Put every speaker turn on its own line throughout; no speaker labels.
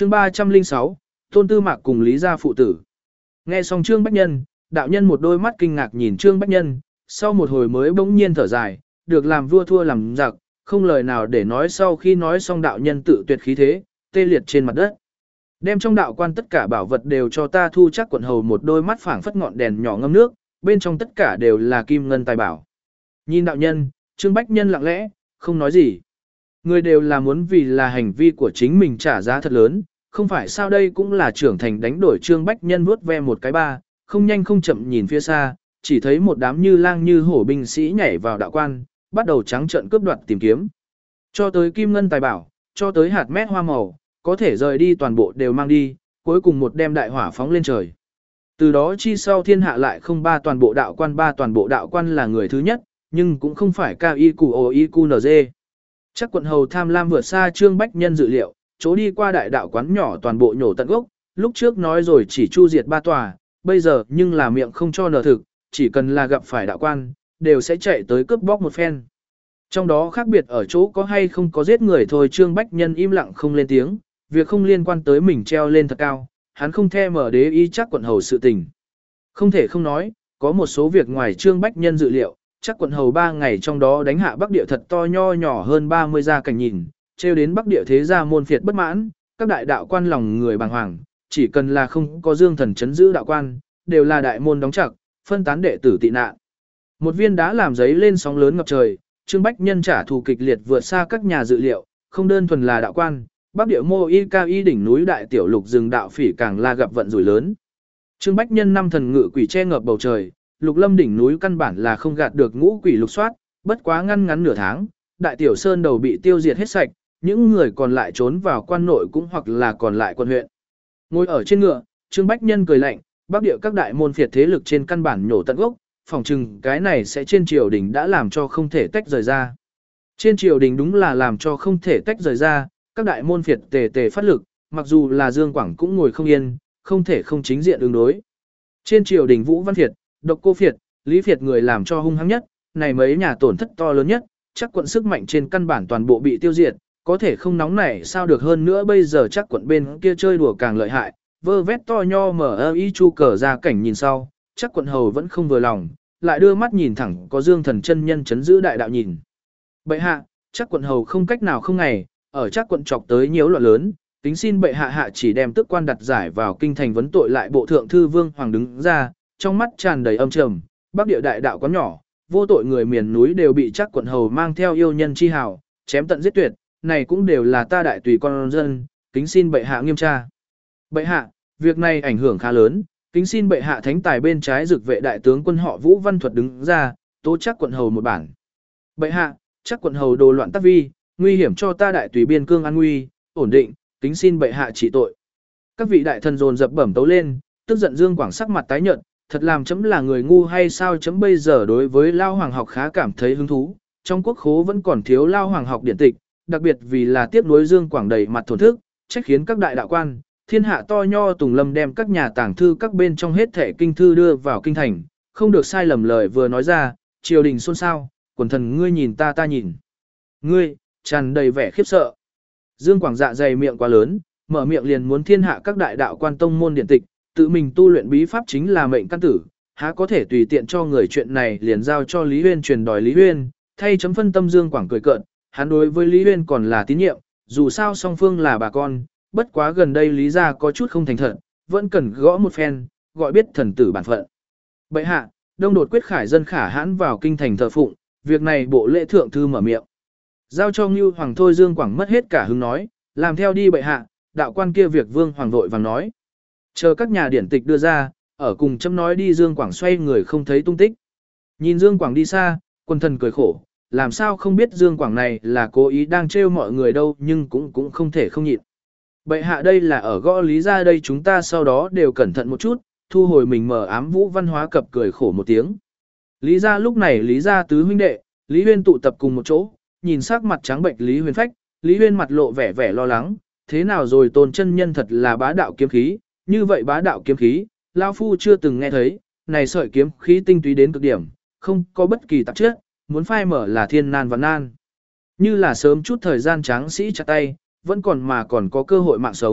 Chương 306, Tôn Tư Mạc cùng Lý gia phụ tử. Nghe xong Trương Bách Nhân, đạo nhân một đôi mắt kinh ngạc nhìn Trương Bách Nhân, sau một hồi mới bỗng nhiên thở dài, được làm vua thua làm giặc, không lời nào để nói. Sau khi nói xong đạo nhân tự tuyệt khí thế, tê liệt trên mặt đất. Đem trong đạo quan tất cả bảo vật đều cho ta thu. Chắc Quận Hầu một đôi mắt phảng phất ngọn đèn nhỏ ngâm nước, bên trong tất cả đều là kim ngân tài bảo. Nhìn đạo nhân, Trương Bách Nhân lặng lẽ, không nói gì. Người đều là muốn vì là hành vi của chính mình trả giá thật lớn, không phải sao. Đây cũng là trưởng thành đánh đổi. Trương Bách Nhân vuốt ve một cái ba, không nhanh không chậm nhìn phía xa, chỉ thấy một đám như lang như hổ binh sĩ nhảy vào đạo quan, bắt đầu trắng trợn cướp đoạt tìm kiếm. Cho tới kim ngân tài bảo, cho tới hạt mét hoa màu, có thể rời đi toàn bộ đều mang đi, cuối cùng một đem đại hỏa phóng lên trời. Từ đó chi sau thiên hạ lại không ba toàn bộ đạo quan là người thứ nhất, nhưng cũng không phải KIQOIQNZ. Chắc Quận Hầu tham lam vượt xa Trương Bách Nhân dự liệu, chỗ đi qua đại đạo quán nhỏ toàn bộ nhổ tận gốc, lúc trước nói rồi chỉ chu diệt 3 tòa, bây giờ nhưng là miệng không cho nở thực, chỉ cần là gặp phải đạo quan, đều sẽ chạy tới cướp bóc một phen. Trong đó khác biệt ở chỗ có hay không có giết người thôi. Trương Bách Nhân im lặng không lên tiếng, việc không liên quan tới mình treo lên thật cao, hắn không thèm mở đế ý Chắc Quận Hầu sự tình. Không thể không nói, có một số việc ngoài Trương Bách Nhân dự liệu, Chắc Quận Hầu 3 ngày trong đó đánh hạ Bắc Địa thật to nho nhỏ hơn 30 gia cảnh nhìn, treo đến Bắc Địa thế gia môn phiệt bất mãn, các đại đạo quan lòng người bàng hoàng, chỉ cần là không có Dương Thần chấn giữ đạo quan, đều là đại môn đóng chặt, phân tán đệ tử tị nạn. Một viên đá làm giấy lên sóng lớn ngập trời, Trương Bách Nhân trả thù kịch liệt vượt xa các nhà dự liệu, không đơn thuần là đạo quan, Bắc Địa mô y cao y đỉnh núi đại tiểu lục rừng đạo phỉ càng là gặp vận rủi lớn. Trương Bách Nhân 5 thần ngự quỷ che ngập bầu trời, Lục Lâm đỉnh núi căn bản là không gạt được ngũ quỷ lục soát, bất quá ngắn nửa tháng, đại tiểu sơn đầu bị tiêu diệt hết sạch, những người còn lại trốn vào quan nội cũng hoặc là còn lại quận huyện. Ngồi ở trên ngựa, Trương Bách Nhân cười lạnh, Bắc Địa các đại môn phiệt thế lực trên căn bản nhổ tận gốc, phòng trừng cái này sẽ trên triều đình đã làm cho không thể tách rời ra. Trên triều đình đúng là làm cho không thể tách rời ra, các đại môn phiệt tề phát lực, mặc dù là Dương Quảng cũng ngồi không yên, không thể không chính diện ứng đối. Trên triều đình Vũ Văn Phiệt, Độc Cô Phiệt, Lý Phiệt người làm cho hung hăng nhất, này mấy nhà tổn thất to lớn nhất, Chắc Quận sức mạnh trên căn bản toàn bộ bị tiêu diệt, có thể không nóng nảy sao được. Hơn nữa bây giờ Chắc Quận bên kia chơi đùa càng lợi hại, vơ vét to nho mở y chu cờ ra cảnh nhìn sau, Chắc Quận Hầu vẫn không vừa lòng, lại đưa mắt nhìn thẳng có Dương Thần chân nhân chấn giữ đại đạo nhìn. Bệ hạ, Chắc Quận Hầu không cách nào không ngày, ở Chắc Quận chọc tới nhiễu loạn lớn, tính xin bệ hạ chỉ đem tước quan đặt giải vào kinh thành vấn tội lại. Bộ thượng thư Vương Hoàng đứng ra, trong mắt tràn đầy âm trầm, Bắc Địa đại đạo quán nhỏ, vô tội người miền núi đều bị Chắc Quận Hầu mang theo yêu nhân chi hào, chém tận giết tuyệt, này cũng đều là ta đại tùy con dân, kính xin bệ hạ nghiêm tra. Bệ hạ, việc này ảnh hưởng khá lớn, kính xin bệ hạ thánh tài bên trái dực vệ đại tướng quân họ Vũ Văn Thuật đứng ra, tố Chắc Quận Hầu một bản. Bệ hạ, Chắc Quận Hầu đồ loạn tác vi, nguy hiểm cho ta đại tùy biên cương an nguy, ổn định, kính xin bệ hạ trị tội. Các vị đại thần dồn dập bẩm tấu lên, tức giận Dương Quảng sắc mặt tái nhợt, thật làm chấm là người ngu hay sao? Chấm bây giờ đối với Lao Hoàng học khá cảm thấy hứng thú, trong quốc khố vẫn còn thiếu Lao Hoàng học điển tịch, đặc biệt vì là tiếc nuối Dương Quảng đầy mặt thổn thức, trách khiến các đại đạo quan, thiên hạ to nho Tùng Lâm đem các nhà tàng thư các bên trong hết thể kinh thư đưa vào kinh thành, không được sai lầm lời vừa nói ra, triều đình xôn xao, quần thần ngươi nhìn ta ta nhìn. Ngươi, tràn đầy vẻ khiếp sợ. Dương Quảng dạ dày miệng quá lớn, mở miệng liền muốn thiên hạ các đại đạo quan tông môn điển tịch, tự mình tu luyện bí pháp chính là mệnh căn tử, há có thể tùy tiện cho người chuyện này liền giao cho Lý Huyên truyền đòi Lý Huyên, thay chấm phân tâm. Dương Quảng cười cợt, hắn đối với Lý Huyên còn là tín nhiệm, dù sao song phương là bà con, bất quá gần đây Lý gia có chút không thành thật, vẫn cần gõ một phen, gọi biết thần tử bản phận. Bệ hạ, đông đột quyết khải dân khả hãn vào kinh thành thờ phụng, việc này bộ lễ thượng thư mở miệng. Giao cho Ngưu Hoàng thôi. Dương Quảng mất hết cả hứng nói, làm theo đi bệ hạ. Đạo quan kia việc Vương Hoàng vội vàng nói. Chờ các nhà điển tịch đưa ra, ở cùng chấm nói đi. Dương Quảng xoay người không thấy tung tích. Nhìn Dương Quảng đi xa, quân thần cười khổ, làm sao không biết Dương Quảng này là cố ý đang trêu mọi người đâu, nhưng cũng không thể không nhịn. Bệ hạ đây là ở gõ Lý gia đây, chúng ta sau đó đều cẩn thận một chút, thu hồi mình mở ám Vũ Văn Hóa cập cười khổ một tiếng. Lý gia lúc này Lý gia tứ huynh đệ, Lý Huyên tụ tập cùng một chỗ, nhìn sắc mặt trắng bệnh Lý Huyên phách, Lý Huyên mặt lộ vẻ lo lắng, thế nào rồi Tôn chân nhân thật là bá đạo kiếm khí, như vậy bá đạo kiếm khí, lão phu chưa từng nghe thấy, này sợi kiếm khí tinh túy đến cực điểm, không có bất kỳ tạp chất, muốn phai mở là thiên nan và nan. Như là sớm chút thời gian tráng sĩ chặt tay, vẫn còn có cơ hội mạng sống,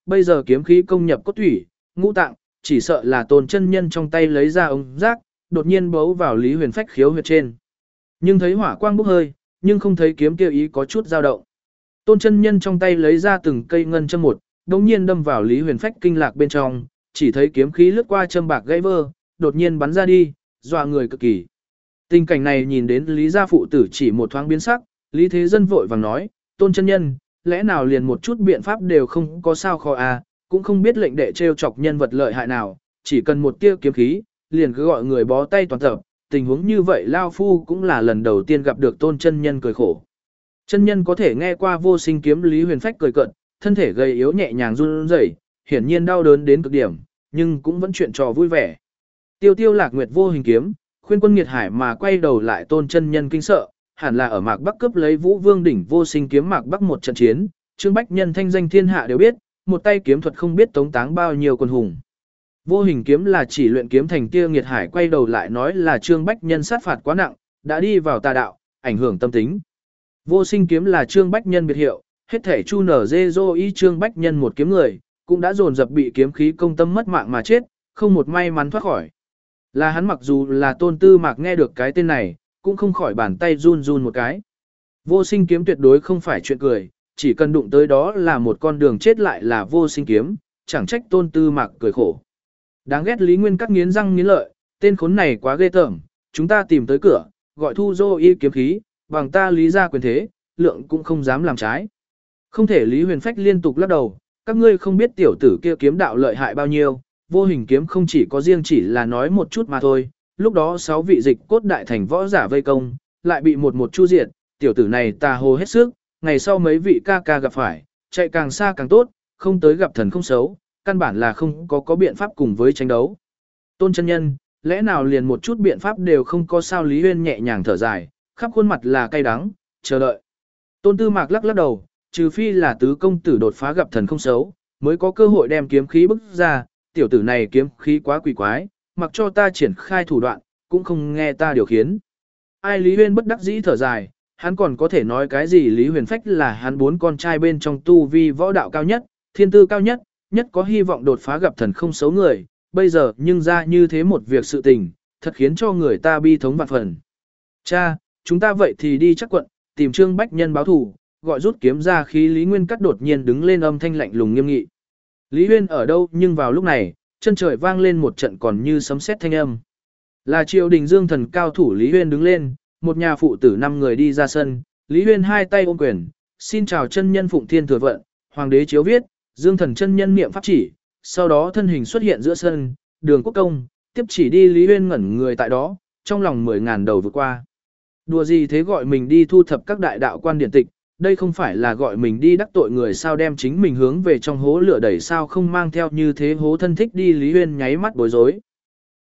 bây giờ kiếm khí công nhập cốt thủy, ngũ tạng, chỉ sợ là Tôn chân nhân trong tay lấy ra ống rác, đột nhiên bấu vào Lý Huyền Phách khiếu huyệt trên. Nhưng thấy hỏa quang bốc hơi, nhưng không thấy kiếm kia ý có chút dao động. Tôn chân nhân trong tay lấy ra từng cây ngân châm một, đột nhiên đâm vào Lý Huyền Phách kinh lạc bên trong, chỉ thấy kiếm khí lướt qua châm bạc gãy vơ, đột nhiên bắn ra đi, dọa người cực kỳ. Tình cảnh này nhìn đến Lý gia phụ tử chỉ một thoáng biến sắc, Lý Thế Dân vội vàng nói, Tôn chân nhân, lẽ nào liền một chút biện pháp đều không có sao khó à, cũng không biết lệnh đệ trêu chọc nhân vật lợi hại nào, chỉ cần một tia kiếm khí, liền cứ gọi người bó tay toàn tập, tình huống như vậy Lao Phu cũng là lần đầu tiên gặp được Tôn chân nhân cười khổ. Chân nhân có thể nghe qua vô sinh kiếm Lý Huyền Phách cười cợt, thân thể gầy yếu nhẹ nhàng run rẩy, hiển nhiên đau đớn đến cực điểm, nhưng cũng vẫn chuyện trò vui vẻ. Tiêu Tiêu Lạc Nguyệt vô hình kiếm, khuyên quân nghiệt hải mà quay đầu lại Tôn chân nhân kinh sợ, hẳn là ở Mạc Bắc cướp lấy Vũ Vương đỉnh vô sinh kiếm Mạc Bắc một trận chiến, Trương Bách Nhân thanh danh thiên hạ đều biết, một tay kiếm thuật không biết tống táng bao nhiêu quân hùng. Vô hình kiếm là chỉ luyện kiếm thành kia nghiệt hải quay đầu lại nói là Trương Bách Nhân sát phạt quá nặng, đã đi vào tà đạo, ảnh hưởng tâm tính. Vô sinh kiếm là Trương Bách Nhân biệt hiệu, hết thể chu nở dê dô y Trương Bách Nhân một kiếm người, cũng đã dồn dập bị kiếm khí công tâm mất mạng mà chết, không một may mắn thoát khỏi. Là hắn mặc dù là Tôn Tư Mạc nghe được cái tên này, cũng không khỏi bàn tay run run một cái. Vô sinh kiếm tuyệt đối không phải chuyện cười, chỉ cần đụng tới đó là một con đường chết lại là vô sinh kiếm, chẳng trách Tôn Tư Mạc cười khổ. Đáng ghét Lý Nguyên Cắt nghiến răng nghiến lợi, tên khốn này quá ghê tởm, chúng ta tìm tới cửa, gọi thu dô y kiếm khí, bằng ta lý ra quyền thế, lượng cũng không dám làm trái. Không thể Lý Huyền Phách liên tục lắc đầu, các ngươi không biết tiểu tử kia kiếm đạo lợi hại bao nhiêu, vô hình kiếm không chỉ có riêng chỉ là nói một chút mà thôi, lúc đó 6 vị dịch cốt đại thành võ giả vây công, lại bị một chu diệt, tiểu tử này tà hồ hết sức, ngày sau mấy vị ca ca gặp phải, chạy càng xa càng tốt, không tới gặp thần không xấu, căn bản là không có biện pháp cùng với tranh đấu. Tôn chân nhân, lẽ nào liền một chút biện pháp đều không có sao? Lý Huyên nhẹ nhàng thở dài, khắp khuôn mặt là cay đắng, chờ đợi. Tôn Tư Mạc lắc lắc đầu, trừ phi là tứ công tử đột phá gặp thần không xấu, mới có cơ hội đem kiếm khí bức ra, tiểu tử này kiếm khí quá quỷ quái, mặc cho ta triển khai thủ đoạn, cũng không nghe ta điều khiển. Ai Lý Huyên bất đắc dĩ thở dài, hắn còn có thể nói cái gì? Lý Huyền Phách là hắn 4 con trai bên trong tu vi võ đạo cao nhất, thiên tư cao nhất, nhất có hy vọng đột phá gặp thần không xấu người, bây giờ nhưng ra như thế một việc sự tình, thật khiến cho người ta bi thống vạn phần. Cha, chúng ta vậy thì đi chắc quận, tìm Trương Bách Nhân báo thù, gọi rút kiếm ra khí. Lý Nguyên Cắt đột nhiên đứng lên, âm thanh lạnh lùng nghiêm nghị. Lý Huyên ở đâu? Nhưng vào lúc này, chân trời vang lên một trận còn như sấm sét thanh âm. Là triều đình Dương Thần cao thủ. Lý Huyên đứng lên, một nhà phụ tử 5 người đi ra sân, Lý Huyên hai tay ôm quyền, xin chào chân nhân Phụng Thiên Thừa Vận, Hoàng đế chiếu viết, Dương Thần chân nhân niệm pháp chỉ, sau đó thân hình xuất hiện giữa sân, Đường Quốc Công, tiếp chỉ đi. Lý Huyên ngẩn người tại đó, trong lòng 10.000 đầu vượt qua. Đùa gì thế, gọi mình đi thu thập các đại đạo quan điển tịch, đây không phải là gọi mình đi đắc tội người sao, đem chính mình hướng về trong hố lửa đẩy sao, không mang theo như thế hố thân thích đi. Lý Huyên nháy mắt bối rối.